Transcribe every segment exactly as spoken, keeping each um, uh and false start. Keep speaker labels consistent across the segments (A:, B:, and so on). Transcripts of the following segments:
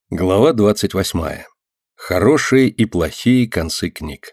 A: Глава двадцать восьмая. Хорошие и плохие концы книг.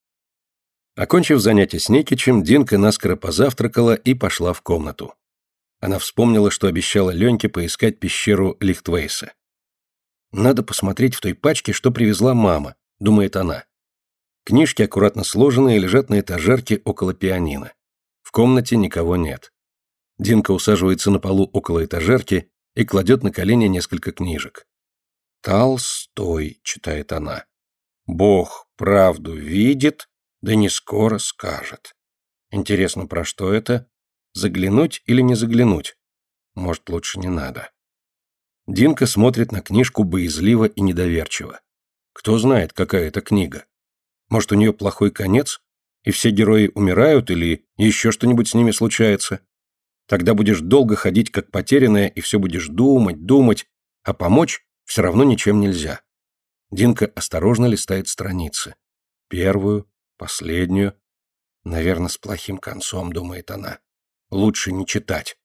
A: Окончив занятие с Никичем, Динка наскоро позавтракала и пошла в комнату. Она вспомнила, что обещала Леньке поискать пещеру Лихтвейса. «Надо посмотреть в той пачке, что привезла мама», — думает она. Книжки, аккуратно сложенные, лежат на этажерке около пианино. В комнате никого нет. Динка усаживается на полу около этажерки и кладет на колени несколько книжек. «Толстой», — читает она. «Бог правду видит, да не скоро скажет». Интересно, про что это? Заглянуть или не заглянуть? Может, лучше не надо. Динка смотрит на книжку боязливо и недоверчиво. Кто знает, какая это книга? Может, у нее плохой конец, и все герои умирают, или еще что-нибудь с ними случается? Тогда будешь долго ходить, как потерянная, и все будешь думать, думать, а помочь все равно ничем нельзя. Динка осторожно листает страницы. Первую, последнюю. Наверное, с плохим концом, думает она. Лучше не читать.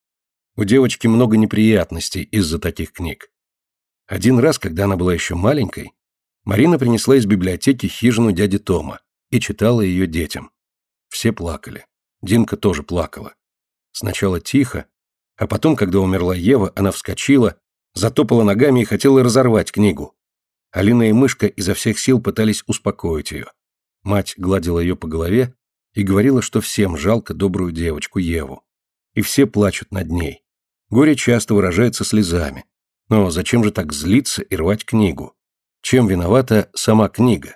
A: У девочки много неприятностей из-за таких книг. Один раз, когда она была еще маленькой, Марина принесла из библиотеки хижину дяди Тома и читала ее детям. Все плакали. Динка тоже плакала. Сначала тихо, а потом, когда умерла Ева, она вскочила, затопала ногами и хотела разорвать книгу. Алина и Мышка изо всех сил пытались успокоить ее. Мать гладила ее по голове и говорила, что всем жалко добрую девочку Еву. И все плачут над ней. Горе часто выражается слезами. Но зачем же так злиться и рвать книгу? Чем виновата сама книга?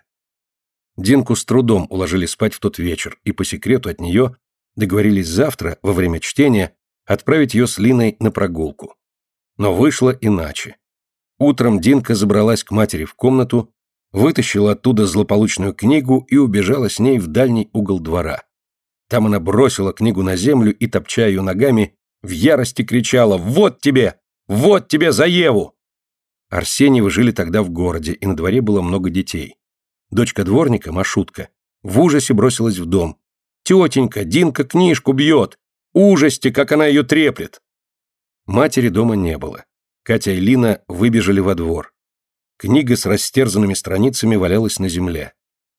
A: Динку с трудом уложили спать в тот вечер, и по секрету от нее договорились завтра, во время чтения, отправить ее с Линой на прогулку. Но вышло иначе. Утром Динка забралась к матери в комнату, вытащила оттуда злополучную книгу и убежала с ней в дальний угол двора. Там она бросила книгу на землю и, топча ее ногами, в ярости кричала: «Вот тебе! Вот тебе за Еву!» Арсеньевы жили тогда в городе, и на дворе было много детей. Дочка дворника, Машутка, в ужасе бросилась в дом. «Тетенька, Динка книжку бьет! Ужасти, как она ее треплет!» Матери дома не было. Катя и Лина выбежали во двор. Книга с растерзанными страницами валялась на земле.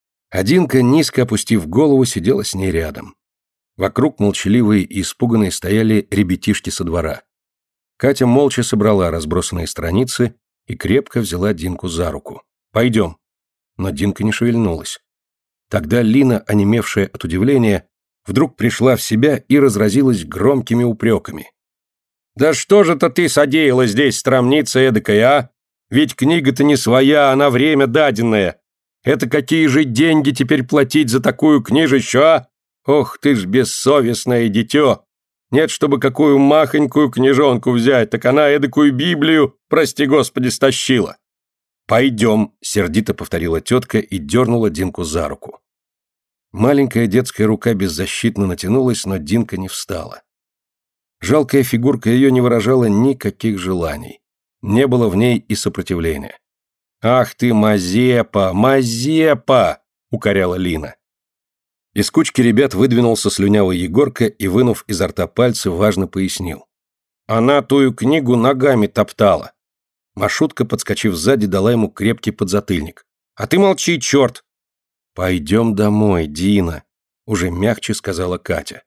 A: А Динка, низко опустив голову, сидела с ней рядом. Вокруг молчаливые и испуганные стояли ребятишки со двора. Катя молча собрала разбросанные страницы и крепко взяла Динку за руку. «Пойдем». Но Динка не шевельнулась. Тогда Лина, онемевшая от удивления, вдруг пришла в себя и разразилась громкими упреками. «Да что же-то ты содеяла здесь, стромница эдакая, а? Ведь книга-то не своя, она время даденная. Это какие же деньги теперь платить за такую книжищу, а? Ох ты ж бессовестное дитё! Нет, чтобы какую махонькую книжонку взять, так она эдакую Библию, прости господи, стащила». «Пойдем», — сердито повторила тетка и дернула Динку за руку. Маленькая детская рука беззащитно натянулась, но Динка не встала. Жалкая фигурка ее не выражала никаких желаний. Не было в ней и сопротивления. «Ах ты, Мазепа, Мазепа!» — укоряла Лина. Из кучки ребят выдвинулся слюнявый Егорка и, вынув изо рта пальцы, важно пояснил. «Она тую книгу ногами топтала». Машутка, подскочив сзади, дала ему крепкий подзатыльник. «А ты молчи, черт!» «Пойдем домой, Дина», — уже мягче сказала Катя.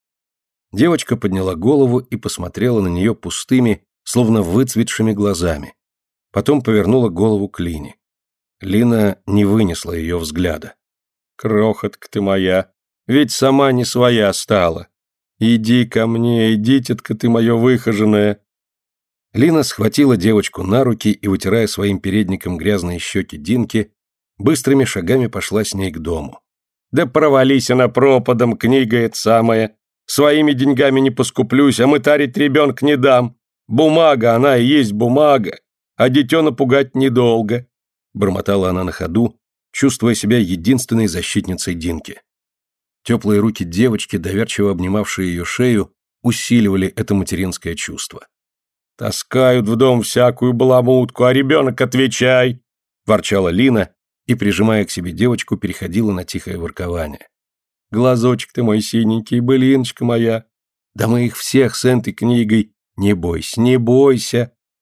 A: Девочка подняла голову и посмотрела на нее пустыми, словно выцветшими глазами. Потом повернула голову к Лине. Лина не вынесла ее взгляда. «Крохотка ты моя, ведь сама не своя стала. Иди ко мне, иди, тетка ты моя выхоженная». Лина схватила девочку на руки и, вытирая своим передником грязные щеки Динки, быстрыми шагами пошла с ней к дому. «Да провались она пропадом, книга эта самая. Своими деньгами не поскуплюсь, а мытарить ребенка не дам. Бумага, она и есть бумага, а дитё напугать недолго», — бормотала она на ходу, чувствуя себя единственной защитницей Динки. Теплые руки девочки, доверчиво обнимавшие ее шею, усиливали это материнское чувство. «Таскают в дом всякую баламутку, а ребенок отвечай!» — ворчала Лина и, прижимая к себе девочку, переходила на тихое воркование. «Глазочек ты мой синенький, былиночка моя! Да мы их всех с этой книгой! Не бойся, не бойся!»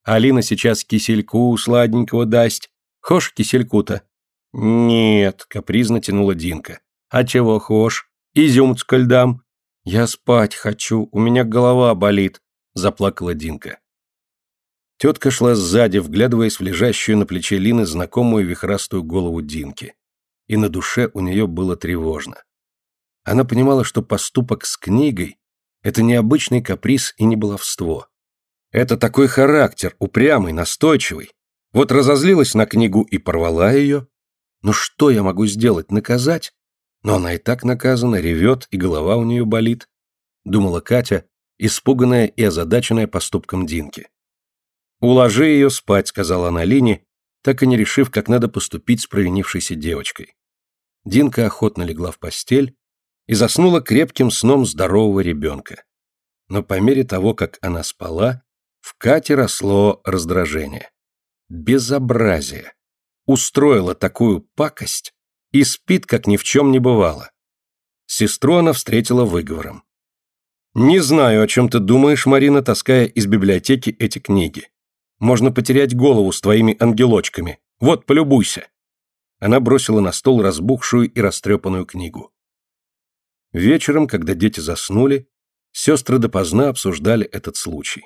A: Алина сейчас кисельку сладенького даст. Хошь кисельку-то?» «Нет», — капризно тянула Динка. «А чего хошь? Изюм-цко льдам?» «Я спать хочу, у меня голова болит», — заплакала Динка. Тетка шла сзади, вглядываясь в лежащую на плече Лины знакомую вихрастую голову Динки. И на душе у нее было тревожно. Она понимала, что поступок с книгой — это не обычный каприз и не баловство. Это такой характер, упрямый, настойчивый. Вот разозлилась на книгу и порвала ее. Ну что я могу сделать, наказать? Но она и так наказана, ревет, и голова у нее болит, думала Катя, испуганная и озадаченная поступком Динки. «Уложи ее спать», — сказала она Лине, так и не решив, как надо поступить с провинившейся девочкой. Динка охотно легла в постель и заснула крепким сном здорового ребенка. Но по мере того, как она спала, в Кате росло раздражение. Безобразие. Устроила такую пакость и спит, как ни в чем не бывало. Сестру она встретила выговором. «Не знаю, о чем ты думаешь, Марина, таская из библиотеки эти книги. Можно потерять голову с твоими ангелочками. Вот, полюбуйся». Она бросила на стол разбухшую и растрепанную книгу. Вечером, когда дети заснули, сестры допоздна обсуждали этот случай.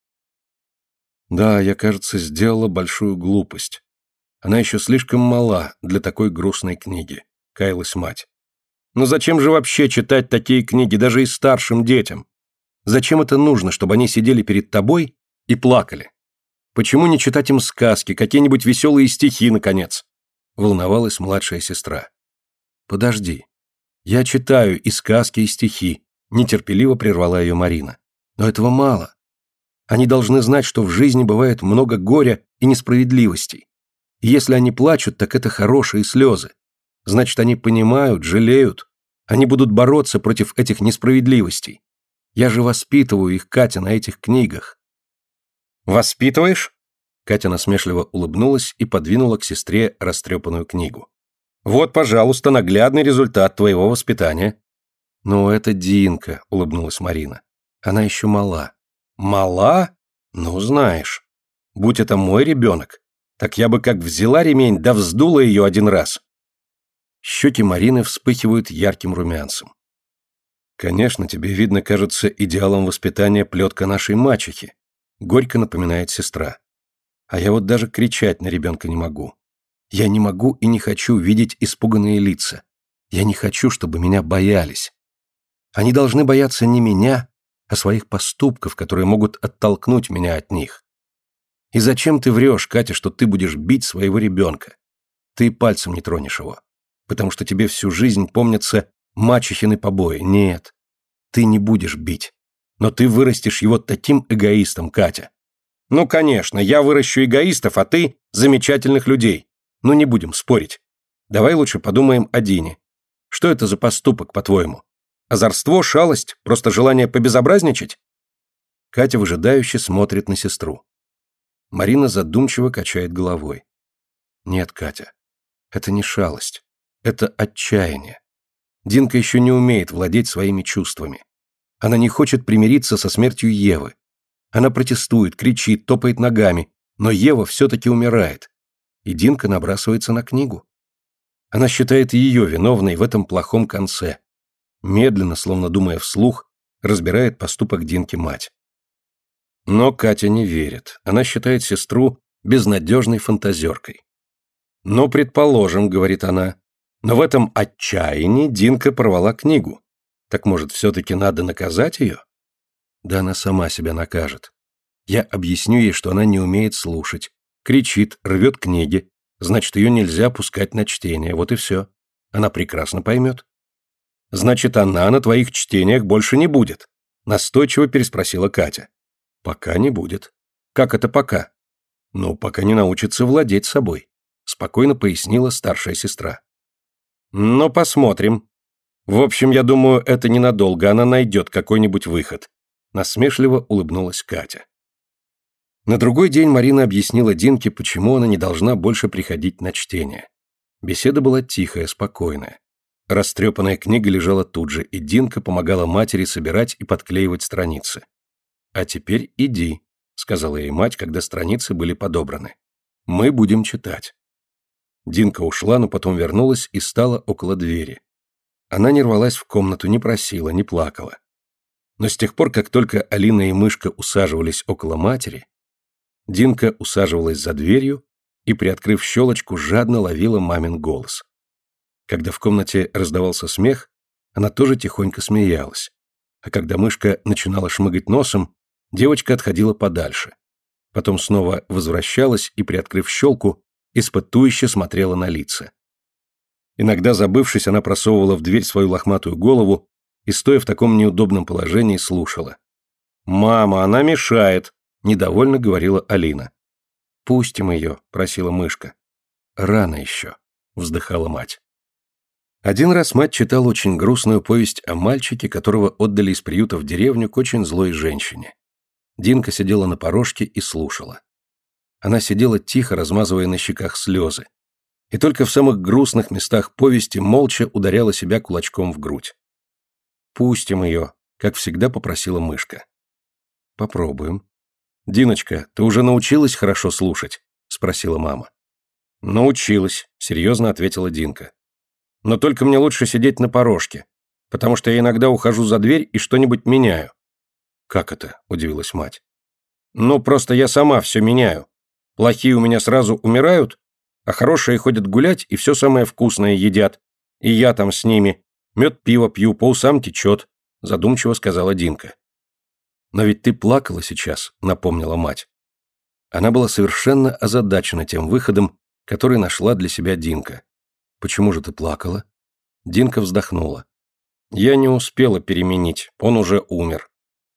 A: «Да, я, кажется, сделала большую глупость. Она еще слишком мала для такой грустной книги», — каялась мать. «Но зачем же вообще читать такие книги, даже и старшим детям? Зачем это нужно, чтобы они сидели перед тобой и плакали? Почему не читать им сказки, какие-нибудь веселые стихи, наконец?» — волновалась младшая сестра. «Подожди. Я читаю и сказки, и стихи», — нетерпеливо прервала ее Марина. «Но этого мало. Они должны знать, что в жизни бывает много горя и несправедливостей. И если они плачут, так это хорошие слезы. Значит, они понимают, жалеют. Они будут бороться против этих несправедливостей. Я же воспитываю их, Катя, на этих книгах». «Воспитываешь?» Катя насмешливо улыбнулась и подвинула к сестре растрепанную книгу. «Вот, пожалуйста, наглядный результат твоего воспитания». «Ну, это Динка», — улыбнулась Марина. «Она еще мала». «Мала? Ну, знаешь. Будь это мой ребенок, так я бы как взяла ремень, да вздула ее один раз». Щеки Марины вспыхивают ярким румянцем. «Конечно, тебе, видно, кажется идеалом воспитания плетка нашей мачехи», — горько напоминает сестра. «А я вот даже кричать на ребенка не могу. Я не могу и не хочу видеть испуганные лица. Я не хочу, чтобы меня боялись. Они должны бояться не меня, а своих поступков, которые могут оттолкнуть меня от них. И зачем ты врешь, Катя, что ты будешь бить своего ребенка? Ты пальцем не тронешь его, потому что тебе всю жизнь помнятся мачехины побои. Нет, ты не будешь бить, но ты вырастешь его таким эгоистом, Катя». «Ну, конечно, я выращу эгоистов, а ты замечательных людей. Ну, не будем спорить. Давай лучше подумаем о Дине. Что это за поступок, по-твоему? Озорство, шалость, просто желание побезобразничать?» Катя выжидающе смотрит на сестру. Марина задумчиво качает головой. «Нет, Катя, это не шалость. Это отчаяние. Динка еще не умеет владеть своими чувствами. Она не хочет примириться со смертью Евы. Она протестует, кричит, топает ногами, но Ева все-таки умирает. И Динка набрасывается на книгу. Она считает ее виновной в этом плохом конце. Медленно, словно думая вслух, разбирает поступок Динки мать. Но Катя не верит. Она считает сестру безнадежной фантазеркой. «Ну, предположим, — говорит она, — но в этом отчаянии Динка порвала книгу. Так, может, все-таки надо наказать ее?» Да она сама себя накажет. Я объясню ей, что она не умеет слушать, кричит, рвет книги, значит, ее нельзя пускать на чтение, вот и все. Она прекрасно поймет. «Значит, она на твоих чтениях больше не будет?» Настойчиво переспросила Катя. «Пока не будет». «Как это пока?» «Ну, пока не научится владеть собой», спокойно пояснила старшая сестра. «Ну, посмотрим. В общем, я думаю, это ненадолго, она найдет какой-нибудь выход», насмешливо улыбнулась Катя. На другой день Марина объяснила Динке, почему она не должна больше приходить на чтение. Беседа была тихая, спокойная. Растрепанная книга лежала тут же, и Динка помогала матери собирать и подклеивать страницы. «А теперь иди», сказала ей мать, когда страницы были подобраны. «Мы будем читать». Динка ушла, но потом вернулась и стала около двери. Она не рвалась в комнату, не просила, не плакала. Но с тех пор, как только Алина и Мышка усаживались около матери, Динка усаживалась за дверью и, приоткрыв щелочку, жадно ловила мамин голос. Когда в комнате раздавался смех, она тоже тихонько смеялась. А когда Мышка начинала шмыгать носом, девочка отходила подальше. Потом снова возвращалась и, приоткрыв щелку, испытующе смотрела на лица. Иногда, забывшись, она просовывала в дверь свою лохматую голову и, стоя в таком неудобном положении, слушала. «Мама, она мешает!» — недовольно говорила Алина. «Пустим ее», — просила Мышка. «Рано еще», — вздыхала мать. Один раз мать читала очень грустную повесть о мальчике, которого отдали из приюта в деревню к очень злой женщине. Динка сидела на порожке и слушала. Она сидела тихо, размазывая на щеках слезы, и только в самых грустных местах повести молча ударяла себя кулачком в грудь. «Пустим ее», — как всегда попросила Мышка. «Попробуем». «Диночка, ты уже научилась хорошо слушать?» — спросила мама. «Научилась», — серьезно ответила Динка. «Но только мне лучше сидеть на порожке, потому что я иногда ухожу за дверь и что-нибудь меняю». «Как это?» — удивилась мать. «Ну, просто я сама все меняю. Плохие у меня сразу умирают, а хорошие ходят гулять и все самое вкусное едят. И я там с ними. Мед пиво пью, по усам течет», — задумчиво сказала Динка. «Но ведь ты плакала сейчас», — напомнила мать. Она была совершенно озадачена тем выходом, который нашла для себя Динка. «Почему же ты плакала?» Динка вздохнула. «Я не успела переменить, он уже умер».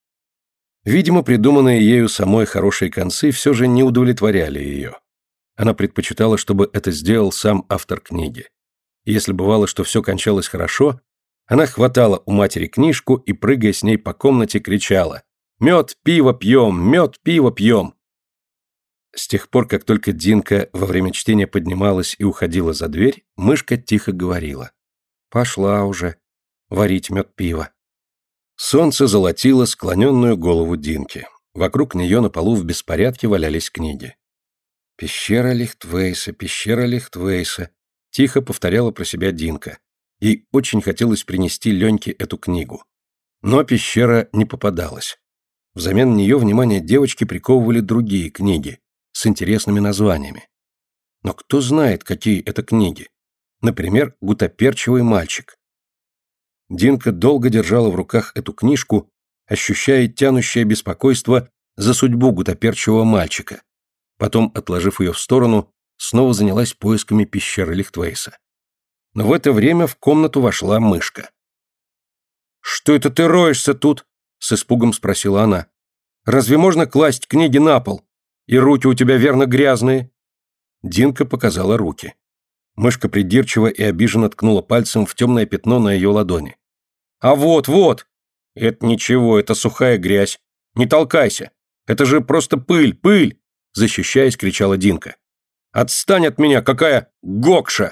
A: Видимо, придуманные ею самой хорошие концы все же не удовлетворяли ее. Она предпочитала, чтобы это сделал сам автор книги. И если бывало, что все кончалось хорошо, она хватала у матери книжку и, прыгая с ней по комнате, кричала: «Мед, пиво пьем! Мед, пиво пьем!» С тех пор, как только Динка во время чтения поднималась и уходила за дверь, Мышка тихо говорила: «Пошла уже варить мед пиво». Солнце золотило склоненную голову Динки. Вокруг нее на полу в беспорядке валялись книги. «Пещера Лихтвейса, пещера Лихтвейса», — тихо повторяла про себя Динка. Ей очень хотелось принести Леньке эту книгу. Но пещера не попадалась. Взамен нее внимание девочки приковывали другие книги с интересными названиями. Но кто знает, какие это книги? Например, «Гутоперчивый мальчик». Динка долго держала в руках эту книжку, ощущая тянущее беспокойство за судьбу гутоперчивого мальчика. Потом, отложив ее в сторону, снова занялась поисками пещеры Лихтвейса. Но в это время в комнату вошла Мышка. «Что это ты роешься тут?» — с испугом спросила она. «Разве можно класть книги на пол? И руки у тебя верно грязные». Динка показала руки. Мышка придирчиво и обиженно ткнула пальцем в темное пятно на ее ладони. «А вот, вот! Это ничего, это сухая грязь. Не толкайся! Это же просто пыль, пыль!» Защищаясь, кричала Динка. «Отстань от меня, какая гокша!»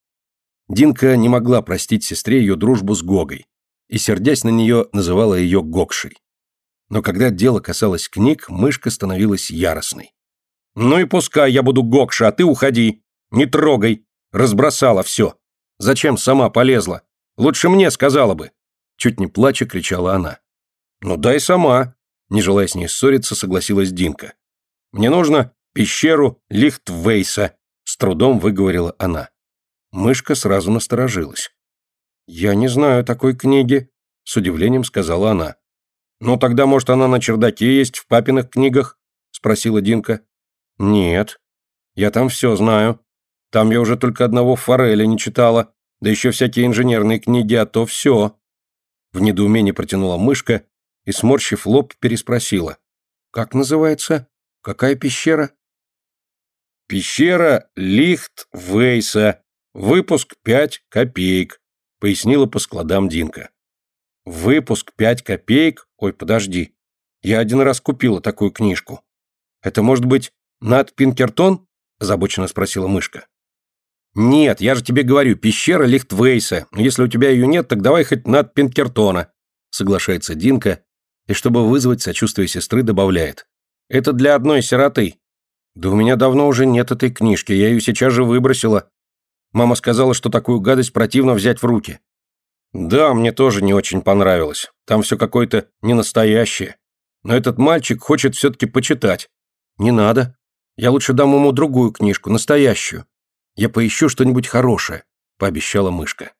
A: Динка не могла простить сестре ее дружбу с Гогой и, сердясь на нее, называла ее Гокшей. Но когда дело касалось книг, Мышка становилась яростной. «Ну и пускай я буду Гокша, а ты уходи! Не трогай! Разбросала все! Зачем сама полезла? Лучше мне сказала бы!» Чуть не плача кричала она. «Ну дай сама!» Не желая с ней ссориться, согласилась Динка. «Мне нужно пещеру Лихтвейса!» С трудом выговорила она. Мышка сразу насторожилась. «Я не знаю такой книги», — с удивлением сказала она. «Ну тогда, может, она на чердаке есть в папиных книгах?» — спросила Динка. «Нет, я там все знаю. Там я уже только одного Фореля не читала, да еще всякие инженерные книги, а то все». В недоумении протянула Мышка и, сморщив лоб, переспросила. «Как называется? Какая пещера?» «Пещера Лихтвейса. Выпуск пять копеек», — пояснила по складам Динка. «Выпуск пять копеек? Ой, подожди. Я один раз купила такую книжку. Это, может быть, Нат Пинкертон?» — озабоченно спросила Мышка. «Нет, я же тебе говорю, пещера Лихтвейса. Если у тебя ее нет, так давай хоть Нат Пинкертона», — соглашается Динка, и, чтобы вызвать сочувствие сестры, добавляет. Это для одной сироты». «Да у меня давно уже нет этой книжки, я ее сейчас же выбросила. Мама сказала, что такую гадость противно взять в руки». «Да, мне тоже не очень понравилось. Там все какое-то ненастоящее. Но этот мальчик хочет все-таки почитать». «Не надо. Я лучше дам ему другую книжку, настоящую. Я поищу что-нибудь хорошее», — пообещала мышка.